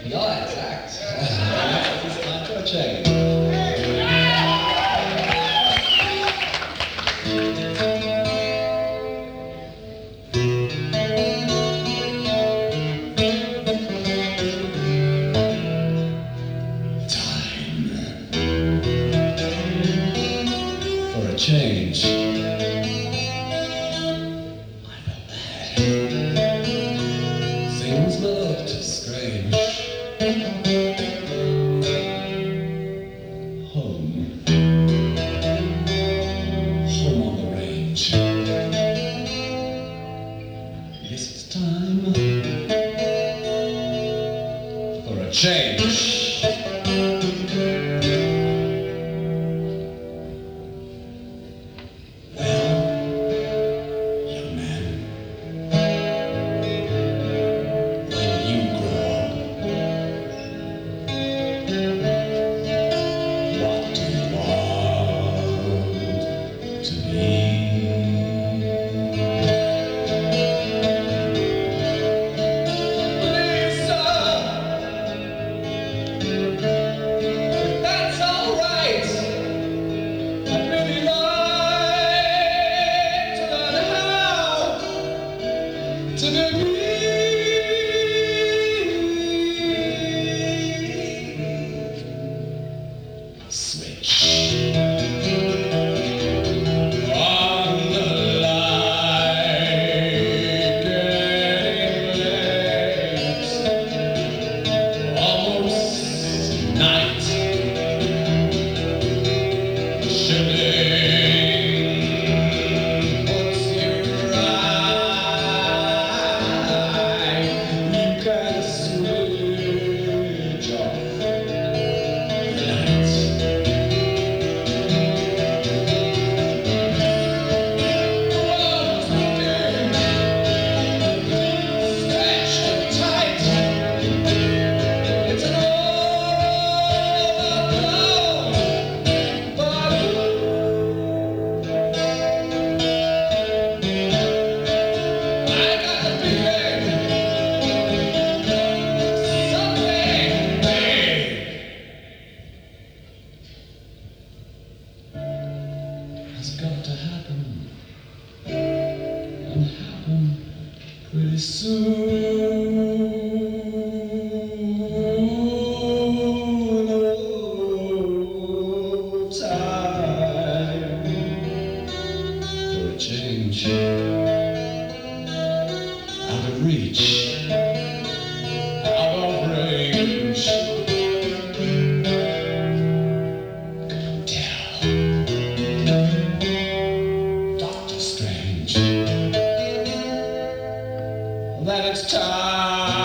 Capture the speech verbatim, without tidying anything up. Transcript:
Ja, exakt. It's time for a change. Time for a change. I felt bad. Things looked strange. Home. Home on the range. Guess it's time for a change. Well, young man, when you grow up, what do you want to be? Lisa, if that's all right, I'd really like to learn how to be me. Switch on the light, getting late, almost night, shilling puts you right. You can switch off the lights. It's got to happen and happen pretty soon. Oh, time for a change. Out of reach, out of range. Tell Doctor Strange that it's time